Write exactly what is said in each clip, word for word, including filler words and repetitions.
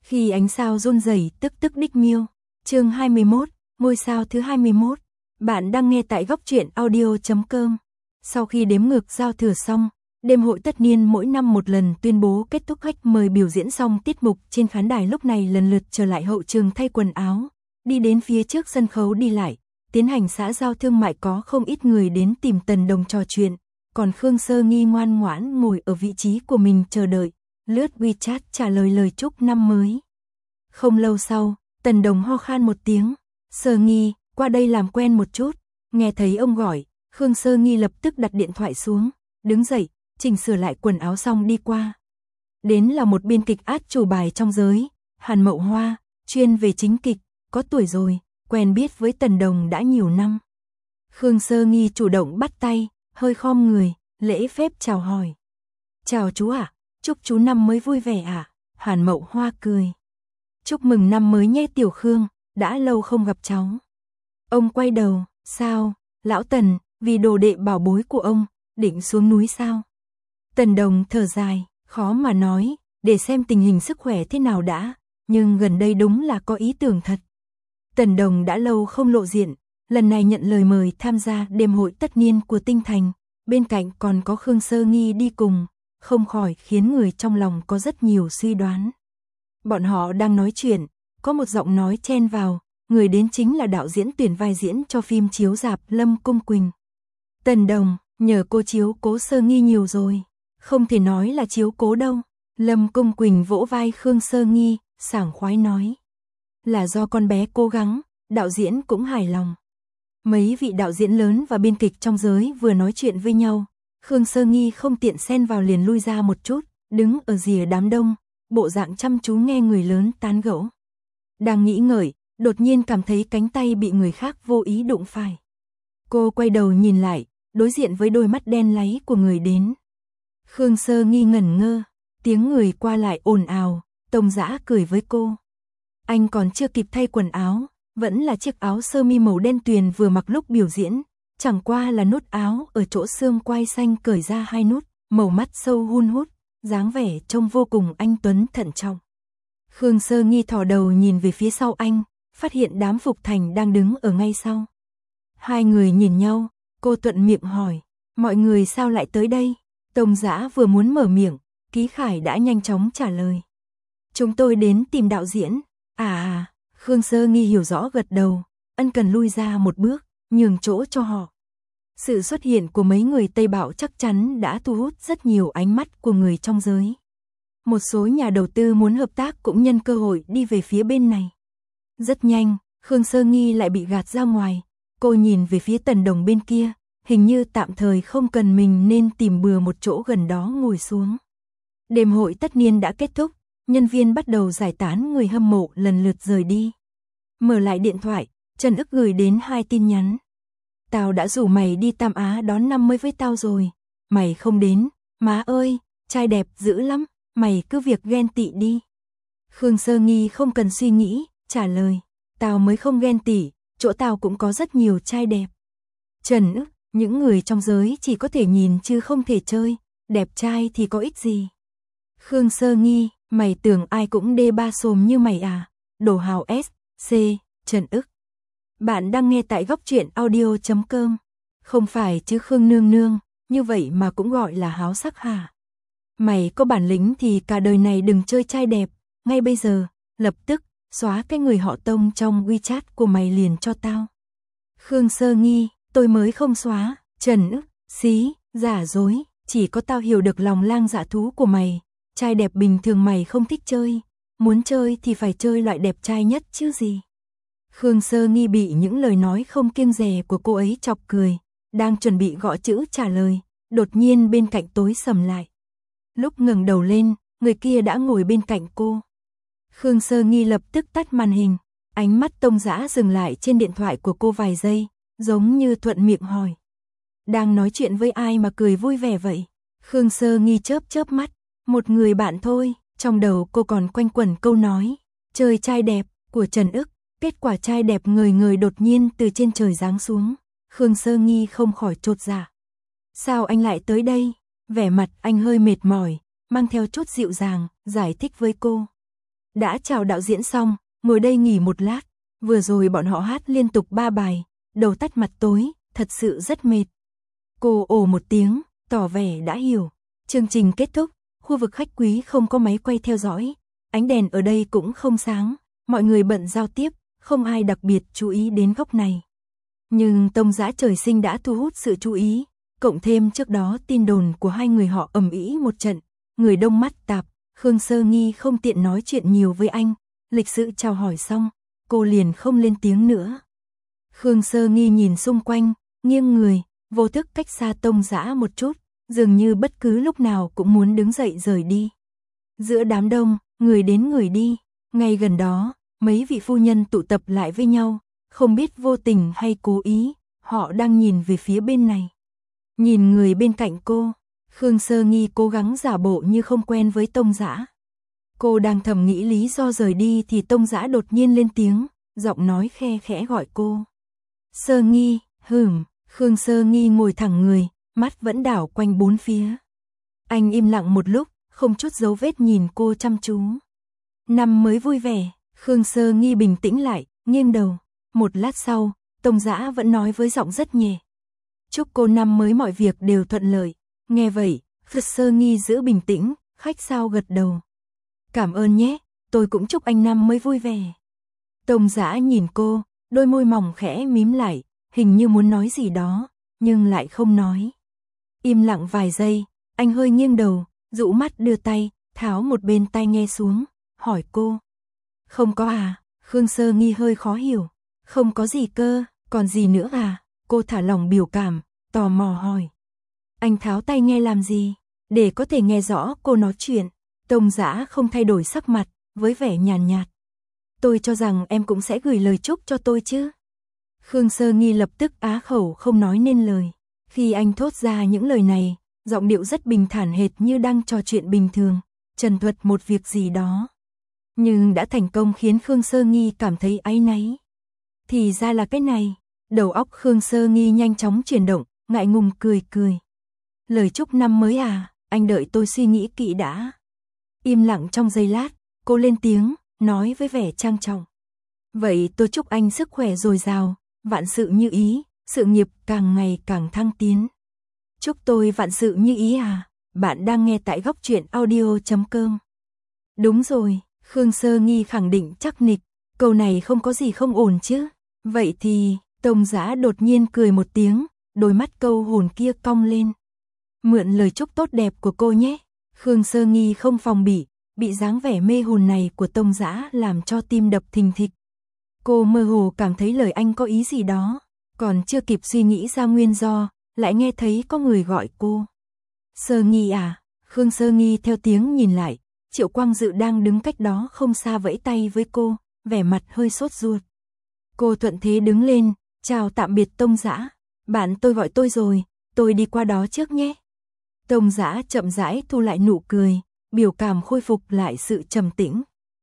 Khi ánh sao run rẩy tức tức đích miêu. Chương hai mươi mốt, ngôi sao thứ hai mươi mốt. Bạn đang nghe tại góc truyện audio chấm com. Sau khi đếm ngược giao thừa xong, đêm hội tất niên mỗi năm một lần tuyên bố kết thúc, khách mời biểu diễn xong tiết mục trên khán đài lúc này lần lượt trở lại hậu trường thay quần áo, đi đến phía trước sân khấu đi lại, tiến hành xã giao thương mại. Có không ít người đến tìm Tần Đồng trò chuyện, còn Khương Sơ Nghi ngoan ngoãn ngồi ở vị trí của mình chờ đợi, lướt WeChat trả lời lời chúc năm mới. Không lâu sau, Tần Đồng ho khan một tiếng, Sơ Nghi, qua đây làm quen một chút. Nghe thấy ông gọi, Khương Sơ Nghi lập tức đặt điện thoại xuống, đứng dậy, chỉnh sửa lại quần áo xong đi qua. Đến là một biên kịch át chủ bài trong giới, Hàn Mậu Hoa, chuyên về chính kịch, có tuổi rồi, quen biết với Tần Đồng đã nhiều năm. Khương Sơ Nghi chủ động bắt tay, hơi khom người, lễ phép chào hỏi. Chào chú ạ, à, chúc chú năm mới vui vẻ ạ. À? Hàn Mậu Hoa cười. Chúc mừng năm mới nhé Tiểu Khương, đã lâu không gặp cháu. Ông quay đầu, sao, lão Tần, vì đồ đệ bảo bối của ông, định xuống núi sao? Tần Đồng thở dài, khó mà nói, để xem tình hình sức khỏe thế nào đã, nhưng gần đây đúng là có ý tưởng thật. Tần Đồng đã lâu không lộ diện, lần này nhận lời mời tham gia đêm hội tất niên của Tinh Thành, bên cạnh còn có Khương Sơ Nghi đi cùng, không khỏi khiến người trong lòng có rất nhiều suy đoán. Bọn họ đang nói chuyện, có một giọng nói chen vào, người đến chính là đạo diễn tuyển vai diễn cho phim chiếu rạp Lâm Cung Quỳnh. Tần Đồng, nhờ cô chiếu cố Sơ Nghi nhiều rồi, không thể nói là chiếu cố đâu. Lâm Cung Quỳnh vỗ vai Khương Sơ Nghi, sảng khoái nói. Là do con bé cố gắng, đạo diễn cũng hài lòng. Mấy vị đạo diễn lớn và biên kịch trong giới vừa nói chuyện với nhau, Khương Sơ Nghi không tiện xen vào liền lui ra một chút, đứng ở rìa đám đông, bộ dạng chăm chú nghe người lớn tán gẫu. Đang nghĩ ngợi, đột nhiên cảm thấy cánh tay bị người khác vô ý đụng phải. Cô quay đầu nhìn lại, đối diện với đôi mắt đen láy của người đến. Khương Sơ Nghi ngẩn ngơ, tiếng người qua lại ồn ào, Tông Dã cười với cô. Anh còn chưa kịp thay quần áo, vẫn là chiếc áo sơ mi màu đen tuyền vừa mặc lúc biểu diễn, chẳng qua là nút áo ở chỗ xương quai xanh cởi ra hai nút, màu mắt sâu hun hút, dáng vẻ trông vô cùng anh tuấn thận trọng. Khương Sơ Nghi thò đầu nhìn về phía sau anh, phát hiện Đám Phục Thành đang đứng ở ngay sau. Hai người nhìn nhau, cô thuận miệng hỏi, mọi người sao lại tới đây? Tông Dã vừa muốn mở miệng, Ký Khải đã nhanh chóng trả lời. Chúng tôi đến tìm đạo diễn. À à, Khương Sơ Nghi hiểu rõ gật đầu, ân cần lui ra một bước, nhường chỗ cho họ. Sự xuất hiện của mấy người Tây Bảo chắc chắn đã thu hút rất nhiều ánh mắt của người trong giới. Một số nhà đầu tư muốn hợp tác cũng nhân cơ hội đi về phía bên này. Rất nhanh, Khương Sơ Nghi lại bị gạt ra ngoài, cô nhìn về phía Tần Đồng bên kia, hình như tạm thời không cần mình nên tìm bừa một chỗ gần đó ngồi xuống. Đêm hội tất niên đã kết thúc, nhân viên bắt đầu giải tán, người hâm mộ lần lượt rời đi. Mở lại điện thoại, Trần Ức gửi đến hai tin nhắn. Tao đã rủ mày đi Tam Á đón năm mới với tao rồi, mày không đến, má ơi, trai đẹp dữ lắm, mày cứ việc ghen tị đi. Khương Sơ Nghi không cần suy nghĩ, trả lời, tao mới không ghen tị, chỗ tao cũng có rất nhiều trai đẹp. Trần Ức, những người trong giới chỉ có thể nhìn chứ không thể chơi, đẹp trai thì có ích gì. Khương Sơ Nghi, mày tưởng ai cũng đê ba xồm như mày à? Đồ hào S, C, Trần Ức. Bạn đang nghe tại góc truyện audio chấm com. Không phải chứ Khương nương nương, như vậy mà cũng gọi là háo sắc hả? Mày có bản lĩnh thì cả đời này đừng chơi trai đẹp, ngay bây giờ, lập tức, xóa cái người họ Tông trong WeChat của mày liền cho tao. Khương Sơ Nghi, tôi mới không xóa. Trần Ức, xí, giả dối, chỉ có tao hiểu được lòng lang dạ thú của mày. Trai đẹp bình thường mày không thích chơi, muốn chơi thì phải chơi loại đẹp trai nhất chứ gì. Khương Sơ Nghi bị những lời nói không kiêng dè của cô ấy chọc cười, đang chuẩn bị gõ chữ trả lời, đột nhiên bên cạnh tối sầm lại. Lúc ngẩng đầu lên, người kia đã ngồi bên cạnh cô. Khương Sơ Nghi lập tức tắt màn hình, ánh mắt Tông Dã dừng lại trên điện thoại của cô vài giây, giống như thuận miệng hỏi. Đang nói chuyện với ai mà cười vui vẻ vậy? Khương Sơ Nghi chớp chớp mắt, một người bạn thôi, trong đầu cô còn quanh quẩn câu nói, chơi trai đẹp, của Trần Ức, kết quả trai đẹp người người đột nhiên từ trên trời giáng xuống. Khương Sơ Nghi không khỏi chột dạ. Sao anh lại tới đây? Vẻ mặt anh hơi mệt mỏi, mang theo chút dịu dàng, giải thích với cô. đã chào đạo diễn xong, ngồi đây nghỉ một lát, vừa rồi bọn họ hát liên tục ba bài, đầu tắt mặt tối, thật sự rất mệt. Cô ồ một tiếng, tỏ vẻ đã hiểu. Chương trình kết thúc, khu vực khách quý không có máy quay theo dõi, ánh đèn ở đây cũng không sáng, mọi người bận giao tiếp, không ai đặc biệt chú ý đến góc này. Nhưng Tông Dã trời sinh đã thu hút sự chú ý, cộng thêm trước đó tin đồn của hai người họ ầm ĩ một trận, người đông mắt tạp, Khương Sơ Nghi không tiện nói chuyện nhiều với anh, lịch sự chào hỏi xong, cô liền không lên tiếng nữa. Khương Sơ Nghi nhìn xung quanh, nghiêng người, vô thức cách xa Tông Dã một chút, dường như bất cứ lúc nào cũng muốn đứng dậy rời đi. Giữa đám đông, người đến người đi, ngay gần đó, mấy vị phu nhân tụ tập lại với nhau, không biết vô tình hay cố ý, họ đang nhìn về phía bên này. Nhìn người bên cạnh cô, Khương Sơ Nghi cố gắng giả bộ như không quen với Tông Dã. Cô đang thầm nghĩ lý do rời đi thì Tông Dã đột nhiên lên tiếng, giọng nói khe khẽ gọi cô. Sơ Nghi, hửm, Khương Sơ Nghi ngồi thẳng người, mắt vẫn đảo quanh bốn phía. Anh im lặng một lúc, không chút dấu vết nhìn cô chăm chú. Năm mới vui vẻ, Khương Sơ Nghi bình tĩnh lại, nghiêng đầu. Một lát sau, Tông Dã vẫn nói với giọng rất nhẹ. Chúc cô năm mới mọi việc đều thuận lợi. Nghe vậy, Khương Sơ Nghi giữ bình tĩnh, khách sao gật đầu. Cảm ơn nhé, tôi cũng chúc anh năm mới vui vẻ. Tông Dã nhìn cô, đôi môi mỏng khẽ mím lại, hình như muốn nói gì đó, nhưng lại không nói. Im lặng vài giây, anh hơi nghiêng đầu, dụ mắt đưa tay, tháo một bên tai nghe xuống, hỏi cô. Không có à? Khương Sơ Nghi hơi khó hiểu. Không có gì cơ, còn gì nữa à? Cô thả lỏng biểu cảm, tò mò hỏi. Anh tháo tai nghe làm gì? Để có thể nghe rõ cô nói chuyện. Tông Dã không thay đổi sắc mặt, với vẻ nhàn nhạt, nhạt. Tôi cho rằng em cũng sẽ gửi lời chúc cho tôi chứ. Khương Sơ Nghi lập tức á khẩu không nói nên lời. Khi anh thốt ra những lời này, giọng điệu rất bình thản hệt như đang trò chuyện bình thường, trần thuật một việc gì đó. Nhưng đã thành công khiến Khương Sơ Nghi cảm thấy áy náy. Thì ra là cái này, đầu óc Khương Sơ Nghi nhanh chóng chuyển động, ngại ngùng cười cười. Lời chúc năm mới à, anh đợi tôi suy nghĩ kỹ đã. Im lặng trong giây lát, cô lên tiếng, nói với vẻ trang trọng. Vậy tôi chúc anh sức khỏe dồi dào, vạn sự như ý, sự nghiệp càng ngày càng thăng tiến. Chúc tôi vạn sự như ý à, bạn đang nghe tại góc truyện audio chấm com. Đúng rồi, Khương Sơ Nghi khẳng định chắc nịch, câu này không có gì không ổn chứ. Vậy thì, Tông Dã đột nhiên cười một tiếng, đôi mắt câu hồn kia cong lên. Mượn lời chúc tốt đẹp của cô nhé. Khương Sơ Nghi không phòng bị, bị dáng vẻ mê hồn này của Tông Dã làm cho tim đập thình thịch. Cô mơ hồ cảm thấy lời anh có ý gì đó, còn chưa kịp suy nghĩ ra nguyên do, lại nghe thấy có người gọi cô. Sơ Nghi à? Khương Sơ Nghi theo tiếng nhìn lại, Triệu Quang Dự đang đứng cách đó không xa vẫy tay với cô, vẻ mặt hơi sốt ruột. Cô thuận thế đứng lên, chào tạm biệt Tông Dã. Bạn tôi gọi tôi rồi, tôi đi qua đó trước nhé. Tông Dã chậm rãi thu lại nụ cười, biểu cảm khôi phục lại sự trầm tĩnh.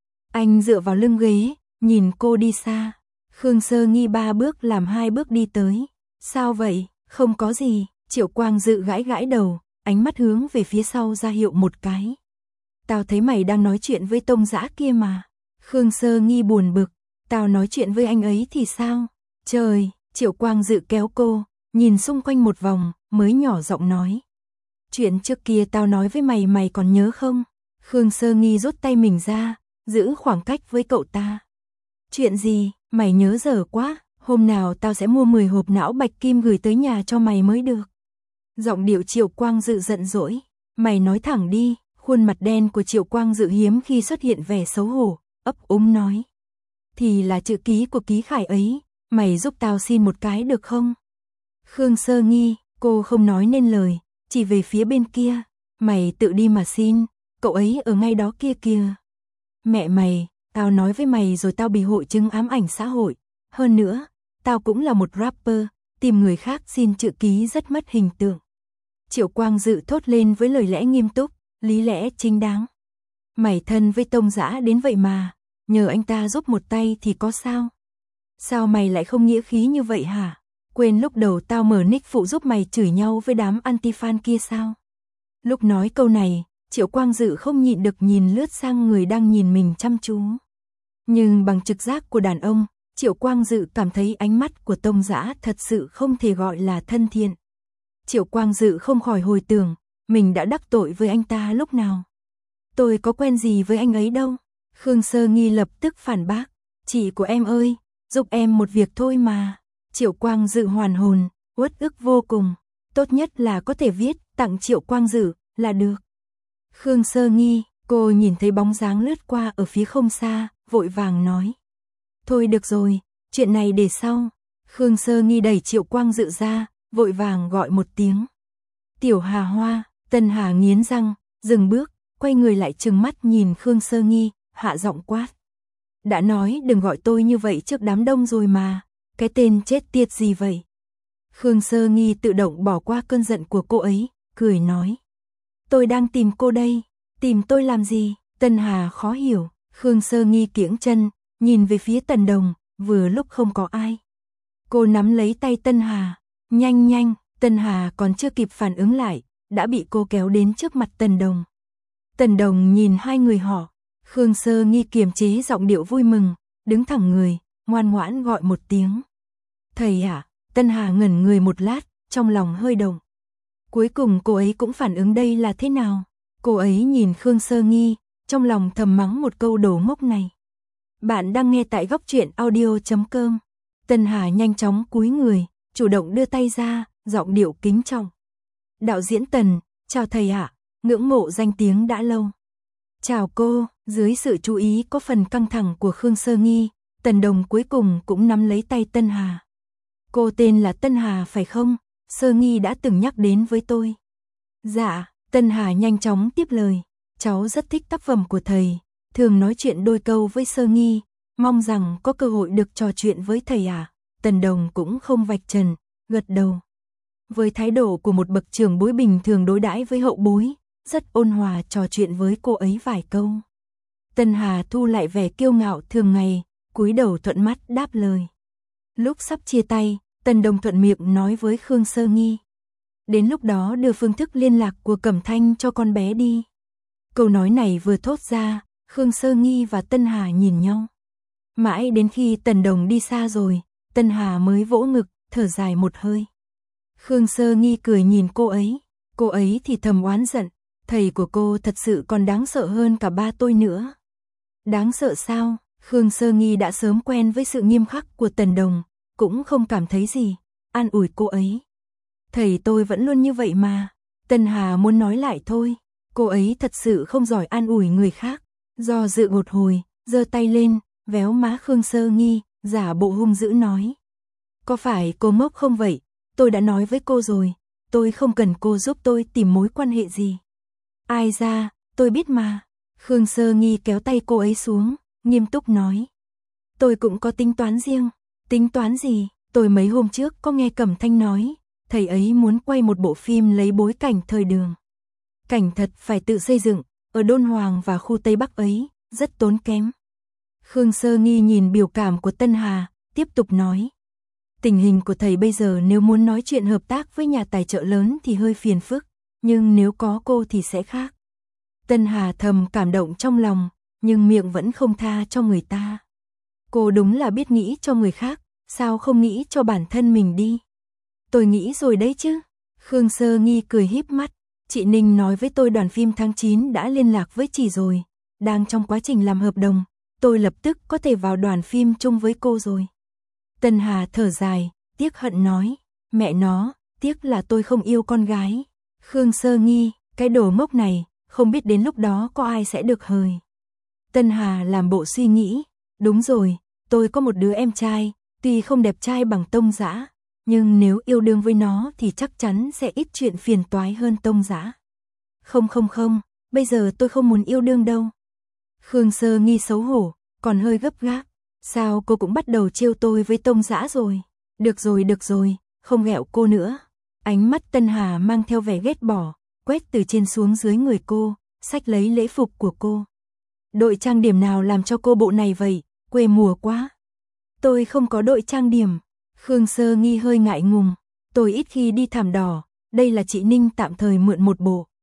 Anh dựa vào lưng ghế, nhìn cô đi xa. Khương Sơ Nghi ba bước làm hai bước đi tới. Sao vậy? Không có gì. Triệu Quang Dự gãi gãi đầu, ánh mắt hướng về phía sau ra hiệu một cái. Tao thấy mày đang nói chuyện với Tông Dã kia mà. Khương Sơ Nghi buồn bực. Tao nói chuyện với anh ấy thì sao? Trời, Triệu Quang Dự kéo cô, nhìn xung quanh một vòng, mới nhỏ giọng nói. Chuyện trước kia tao nói với mày mày còn nhớ không? Khương Sơ Nghi rút tay mình ra, giữ khoảng cách với cậu ta. Chuyện gì? Mày nhớ dở quá, hôm nào tao sẽ mua mười hộp não bạch kim gửi tới nhà cho mày mới được. Giọng điệu Triệu Quang Dự giận dỗi. Mày nói thẳng đi. Khuôn mặt đen của Triệu Quang Dự hiếm khi xuất hiện vẻ xấu hổ, ấp úng nói. Thì là chữ ký của Ký Khải ấy, mày giúp tao xin một cái được không? Khương Sơ Nghi, cô không nói nên lời, chỉ về phía bên kia. Mày tự đi mà xin, cậu ấy ở ngay đó kia kìa. Mẹ mày, tao nói với mày rồi tao bị hội chứng ám ảnh xã hội. Hơn nữa, tao cũng là một rapper, tìm người khác xin chữ ký rất mất hình tượng. Triệu Quang Dự thốt lên với lời lẽ nghiêm túc, lý lẽ chính đáng. Mày thân với Tông Dã đến vậy mà, nhờ anh ta giúp một tay thì có sao? Sao mày lại không nghĩa khí như vậy hả? Quên lúc đầu tao mở nick phụ giúp mày chửi nhau với đám anti-fan kia sao? Lúc nói câu này, Triệu Quang Dự không nhịn được nhìn lướt sang người đang nhìn mình chăm chú. Nhưng bằng trực giác của đàn ông, Triệu Quang Dự cảm thấy ánh mắt của Tông Dã thật sự không thể gọi là thân thiện. Triệu Quang Dự không khỏi hồi tưởng, mình đã đắc tội với anh ta lúc nào. Tôi có quen gì với anh ấy đâu. Khương Sơ Nghi lập tức phản bác. Chị của em ơi, giúp em một việc thôi mà. Triệu Quang Dự hoàn hồn, uất ức vô cùng. Tốt nhất là có thể viết tặng Triệu Quang Dự là được. Khương Sơ Nghi, cô nhìn thấy bóng dáng lướt qua ở phía không xa, vội vàng nói. Thôi được rồi, chuyện này để sau. Khương Sơ Nghi đẩy Triệu Quang Dự ra, vội vàng gọi một tiếng. Tiểu Hà Hoa. Tân Hà nghiến răng, dừng bước, quay người lại trừng mắt nhìn Khương Sơ Nghi, hạ giọng quát. Đã nói đừng gọi tôi như vậy trước đám đông rồi mà, cái tên chết tiệt gì vậy? Khương Sơ Nghi tự động bỏ qua cơn giận của cô ấy, cười nói. Tôi đang tìm cô đây, tìm tôi làm gì? Tân Hà khó hiểu, Khương Sơ Nghi kiễng chân, nhìn về phía Tần Đồng, vừa lúc không có ai. Cô nắm lấy tay Tân Hà, nhanh nhanh, Tân Hà còn chưa kịp phản ứng lại, đã bị cô kéo đến trước mặt Tần Đồng. Tần Đồng nhìn hai người họ, Khương Sơ Nghi kiềm chế giọng điệu vui mừng, đứng thẳng người, ngoan ngoãn gọi một tiếng. Thầy ạ, à? Tân Hà ngẩn người một lát, trong lòng hơi động. Cuối cùng cô ấy cũng phản ứng đây là thế nào? Cô ấy nhìn Khương Sơ Nghi, trong lòng thầm mắng một câu đồ ngốc này. Bạn đang nghe tại góc truyện audio chấm com. Tân Hà nhanh chóng cúi người, chủ động đưa tay ra, giọng điệu kính trọng. Đạo diễn Tần, chào thầy ạ, ngưỡng mộ danh tiếng đã lâu. Chào cô, dưới sự chú ý có phần căng thẳng của Khương Sơ Nghi, Tần Đồng cuối cùng cũng nắm lấy tay Tân Hà. Cô tên là Tân Hà phải không? Sơ Nghi đã từng nhắc đến với tôi. Dạ, Tân Hà nhanh chóng tiếp lời. Cháu rất thích tác phẩm của thầy, thường nói chuyện đôi câu với Sơ Nghi, mong rằng có cơ hội được trò chuyện với thầy ạ. À. Tần Đồng cũng không vạch trần, gật đầu. Với thái độ của một bậc trưởng bối bình thường đối đãi với hậu bối, rất ôn hòa trò chuyện với cô ấy vài câu. Tân Hà thu lại vẻ kiêu ngạo thường ngày, cúi đầu thuận mắt đáp lời. Lúc sắp chia tay, Tần Đồng thuận miệng nói với Khương Sơ Nghi. Đến lúc đó đưa phương thức liên lạc của Cẩm Thanh cho con bé đi. Câu nói này vừa thốt ra, Khương Sơ Nghi và Tân Hà nhìn nhau. Mãi đến khi Tần Đồng đi xa rồi, Tân Hà mới vỗ ngực, thở dài một hơi. Khương Sơ Nghi cười nhìn cô ấy, cô ấy thì thầm oán giận, thầy của cô thật sự còn đáng sợ hơn cả ba tôi nữa. Đáng sợ sao? Khương Sơ Nghi đã sớm quen với sự nghiêm khắc của Tần Đồng, cũng không cảm thấy gì, an ủi cô ấy. Thầy tôi vẫn luôn như vậy mà. Tân Hà muốn nói lại thôi, cô ấy thật sự không giỏi an ủi người khác. Do dự một hồi, giơ tay lên, véo má Khương Sơ Nghi, giả bộ hung dữ nói. Có phải cô ngốc không vậy? Tôi đã nói với cô rồi, tôi không cần cô giúp tôi tìm mối quan hệ gì. Ai ra, tôi biết mà. Khương Sơ Nghi kéo tay cô ấy xuống, nghiêm túc nói. Tôi cũng có tính toán riêng. Tính toán gì? Tôi mấy hôm trước có nghe Cẩm Thanh nói, thầy ấy muốn quay một bộ phim lấy bối cảnh thời Đường. Cảnh thật phải tự xây dựng, ở Đôn Hoàng và khu Tây Bắc ấy, rất tốn kém. Khương Sơ Nghi nhìn biểu cảm của Tân Hà, tiếp tục nói. Tình hình của thầy bây giờ nếu muốn nói chuyện hợp tác với nhà tài trợ lớn thì hơi phiền phức, nhưng nếu có cô thì sẽ khác. Tân Hà thầm cảm động trong lòng, nhưng miệng vẫn không tha cho người ta. Cô đúng là biết nghĩ cho người khác, sao không nghĩ cho bản thân mình đi. Tôi nghĩ rồi đấy chứ. Khương Sơ Nghi cười híp mắt. Chị Ninh nói với tôi đoàn phim tháng chín đã liên lạc với chị rồi. Đang trong quá trình làm hợp đồng, tôi lập tức có thể vào đoàn phim chung với cô rồi. Tân Hà thở dài, tiếc hận nói. Mẹ nó, tiếc là tôi không yêu con gái. Khương Sơ Nghi, cái đồ ngốc này, không biết đến lúc đó có ai sẽ được hời. Tân Hà làm bộ suy nghĩ. Đúng rồi, tôi có một đứa em trai, tuy không đẹp trai bằng Tông Dã, nhưng nếu yêu đương với nó thì chắc chắn sẽ ít chuyện phiền toái hơn Tông Dã. Không không không, bây giờ tôi không muốn yêu đương đâu. Khương Sơ Nghi xấu hổ, còn hơi gấp gáp. Sao cô cũng bắt đầu trêu tôi với Tông Dã rồi? Được rồi được rồi, không ghẹo cô nữa. Ánh mắt Tân Hà mang theo vẻ ghét bỏ, quét từ trên xuống dưới người cô, xách lấy lễ phục của cô. Đội trang điểm nào làm cho cô bộ này vậy? Quê mùa quá. Tôi không có đội trang điểm. Khương Sơ Nghi hơi ngại ngùng. Tôi ít khi đi thảm đỏ, đây là chị Ninh tạm thời mượn một bộ.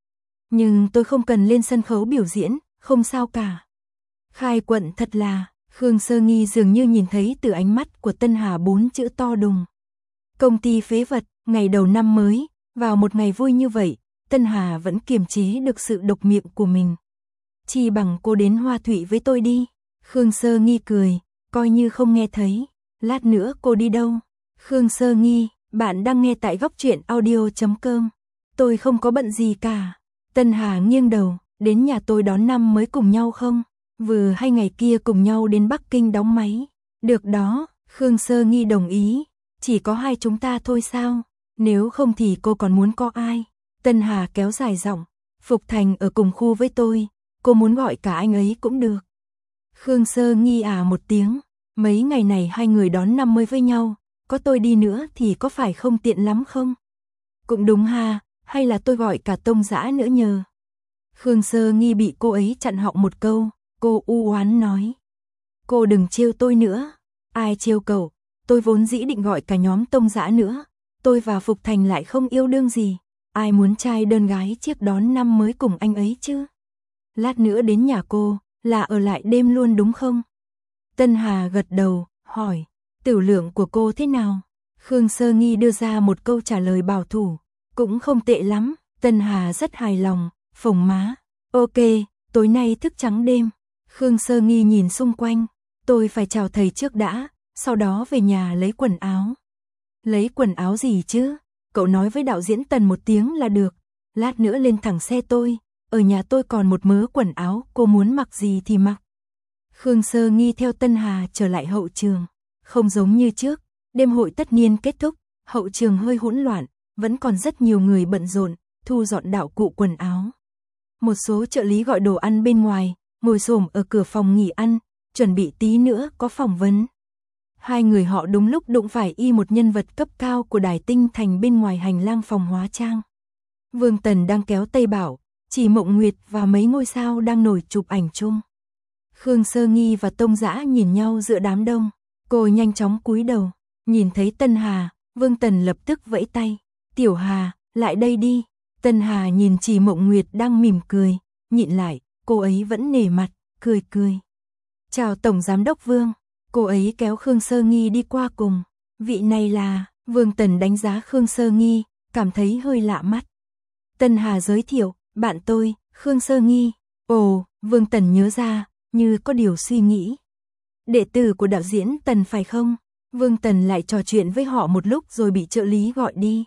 Nhưng tôi không cần lên sân khấu biểu diễn, không sao cả. Khai quận thật là, Khương Sơ Nghi dường như nhìn thấy từ ánh mắt của Tân Hà bốn chữ to đùng. Công ty phế vật, ngày đầu năm mới, vào một ngày vui như vậy, Tân Hà vẫn kiềm chế được sự độc miệng của mình. Chi bằng cô đến Hoa Thụy với tôi đi. Khương Sơ Nghi cười, coi như không nghe thấy. Lát nữa cô đi đâu? Khương Sơ Nghi, bạn đang nghe tại góc truyện audio chấm com. Tôi không có bận gì cả. Tân Hà nghiêng đầu, đến nhà tôi đón năm mới cùng nhau không? Vừa hay ngày kia cùng nhau đến Bắc Kinh đóng máy. Được đó, Khương Sơ Nghi đồng ý. Chỉ có hai chúng ta thôi sao? Nếu không thì cô còn muốn có ai? Tân Hà kéo dài giọng, Phục Thành ở cùng khu với tôi, cô muốn gọi cả anh ấy cũng được. Khương Sơ Nghi à một tiếng, mấy ngày này hai người đón năm mới với nhau, có tôi đi nữa thì có phải không tiện lắm không? Cũng đúng ha, hay là tôi gọi cả Tông Dã nữa nhờ. Khương Sơ Nghi bị cô ấy chặn họng một câu, cô u oán nói. Cô đừng trêu tôi nữa. Ai trêu cậu, tôi vốn dĩ định gọi cả nhóm Tông Dã nữa. Tôi và Phục Thành lại không yêu đương gì. Ai muốn trai đơn gái chiếc đón năm mới cùng anh ấy chứ? Lát nữa đến nhà cô, là ở lại đêm luôn đúng không? Tân Hà gật đầu, hỏi, tiểu lượng của cô thế nào? Khương Sơ Nghi đưa ra một câu trả lời bảo thủ, cũng không tệ lắm. Tân Hà rất hài lòng, phồng má. Ok, tối nay thức trắng đêm. Khương Sơ Nghi nhìn xung quanh, tôi phải chào thầy trước đã, sau đó về nhà lấy quần áo. Lấy quần áo gì chứ? Cậu nói với đạo diễn Tần một tiếng là được, lát nữa lên thẳng xe tôi, ở nhà tôi còn một mớ quần áo, cô muốn mặc gì thì mặc. Khương Sơ Nghi theo Tân Hà trở lại hậu trường, không giống như trước, đêm hội tất niên kết thúc, hậu trường hơi hỗn loạn, vẫn còn rất nhiều người bận rộn, thu dọn đạo cụ quần áo. Một số trợ lý gọi đồ ăn bên ngoài, ngồi xổm ở cửa phòng nghỉ ăn, chuẩn bị tí nữa có phỏng vấn. Hai người họ đúng lúc đụng phải y một nhân vật cấp cao của Đài Tinh Thành bên ngoài hành lang phòng hóa trang. Vương Tần đang kéo Tây Bảo, Chỉ Mộng Nguyệt và mấy ngôi sao đang nổi chụp ảnh chung. Khương Sơ Nghi và Tông Dã nhìn nhau giữa đám đông, cô nhanh chóng cúi đầu, nhìn thấy Tân Hà, Vương Tần lập tức vẫy tay, Tiểu Hà, lại đây đi. Tân Hà nhìn Chỉ Mộng Nguyệt đang mỉm cười, nhịn lại, cô ấy vẫn nể mặt, cười cười. Chào Tổng Giám đốc Vương. Cô ấy kéo Khương Sơ Nghi đi qua cùng. Vị này là, Vương Tần đánh giá Khương Sơ Nghi, cảm thấy hơi lạ mắt. Tân Hà giới thiệu, bạn tôi, Khương Sơ Nghi. Ồ, Vương Tần nhớ ra, như có điều suy nghĩ. Đệ tử của đạo diễn Tần phải không? Vương Tần lại trò chuyện với họ một lúc rồi bị trợ lý gọi đi.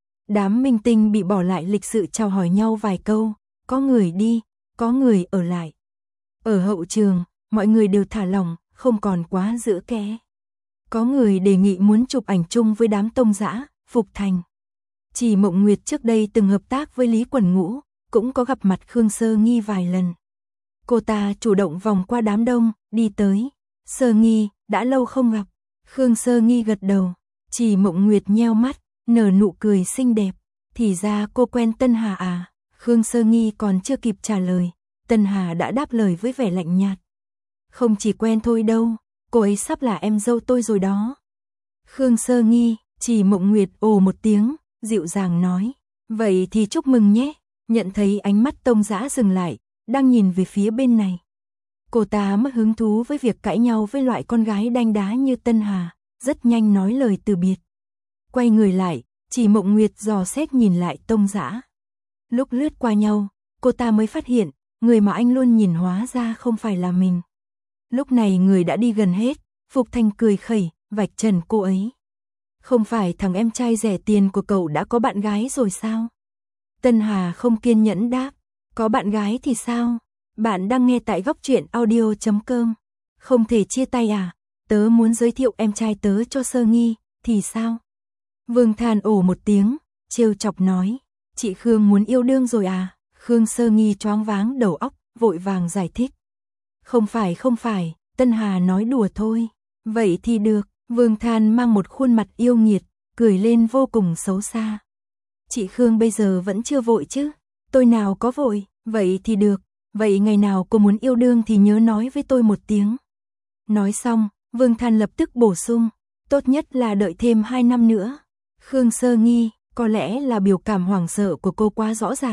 Đám minh tinh bị bỏ lại lịch sự chào hỏi nhau vài câu, có người đi, có người ở lại. Ở hậu trường, mọi người đều thả lỏng, không còn quá giữ kẽ. Có người đề nghị muốn chụp ảnh chung với đám Tông Dã, Phục Thành. Chỉ Mộng Nguyệt trước đây từng hợp tác với Lý Quẩn Ngũ, cũng có gặp mặt Khương Sơ Nghi vài lần. Cô ta chủ động vòng qua đám đông, đi tới. Sơ Nghi, đã lâu không gặp. Khương Sơ Nghi gật đầu. Chỉ Mộng Nguyệt nheo mắt, nở nụ cười xinh đẹp. Thì ra cô quen Tân Hà à? Khương Sơ Nghi còn chưa kịp trả lời, Tân Hà đã đáp lời với vẻ lạnh nhạt. Không chỉ quen thôi đâu, cô ấy sắp là em dâu tôi rồi đó. Khương Sơ Nghi, Chỉ Mộng Nguyệt ồ một tiếng, dịu dàng nói. Vậy thì chúc mừng nhé. Nhận thấy ánh mắt Tông Dã dừng lại, đang nhìn về phía bên này. Cô ta mất hứng thú với việc cãi nhau với loại con gái đanh đá như Tân Hà, rất nhanh nói lời từ biệt. Quay người lại, Chỉ Mộng Nguyệt dò xét nhìn lại Tông Dã. Lúc lướt qua nhau, cô ta mới phát hiện, người mà anh luôn nhìn hóa ra không phải là mình. Lúc này người đã đi gần hết, Phục Thành cười khẩy, vạch trần cô ấy. Không phải thằng em trai rẻ tiền của cậu đã có bạn gái rồi sao? Tân Hà không kiên nhẫn đáp, có bạn gái thì sao? Bạn đang nghe tại góc truyện audio chấm com. Không thể chia tay à? Tớ muốn giới thiệu em trai tớ cho Sơ Nghi, thì sao? Vương than ồ một tiếng, trêu chọc nói, chị Khương muốn yêu đương rồi à? Khương Sơ Nghi choáng váng đầu óc, vội vàng giải thích. Không phải không phải, Tân Hà nói đùa thôi. Vậy thì được, Vương Than mang một khuôn mặt yêu nghiệt, cười lên vô cùng xấu xa. Chị Khương bây giờ vẫn chưa vội chứ? Tôi nào có vội, vậy thì được, vậy ngày nào cô muốn yêu đương thì nhớ nói với tôi một tiếng. Nói xong, Vương Than lập tức bổ sung, tốt nhất là đợi thêm hai năm nữa. Khương Sơ Nghi, có lẽ là biểu cảm hoảng sợ của cô quá rõ ràng,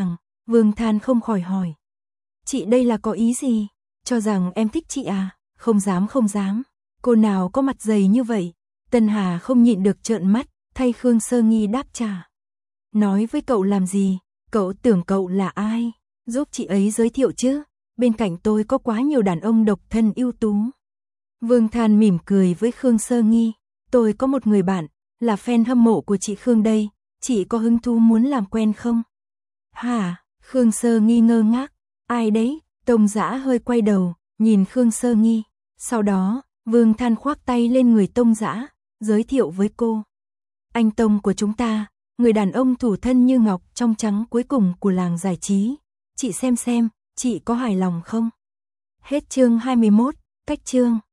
Vương Than không khỏi hỏi. Chị đây là có ý gì? Cho rằng em thích chị à? Không dám không dám. Cô nào có mặt dày như vậy? Tân Hà không nhịn được trợn mắt, thay Khương Sơ Nghi đáp trả. Nói với cậu làm gì? Cậu tưởng cậu là ai? Giúp chị ấy giới thiệu chứ? Bên cạnh tôi có quá nhiều đàn ông độc thân ưu tú. Vương Than mỉm cười với Khương Sơ Nghi. Tôi có một người bạn, là fan hâm mộ của chị Khương đây. Chị có hứng thú muốn làm quen không? Hả? Khương Sơ Nghi ngơ ngác. Ai đấy? Tông Dã hơi quay đầu, nhìn Khương Sơ Nghi. Sau đó, Vương Than khoác tay lên người Tông Dã, giới thiệu với cô. Anh Tông của chúng ta, người đàn ông thủ thân như ngọc trong trắng cuối cùng của làng giải trí. Chị xem xem, chị có hài lòng không? Hết chương hai mươi mốt, cách chương.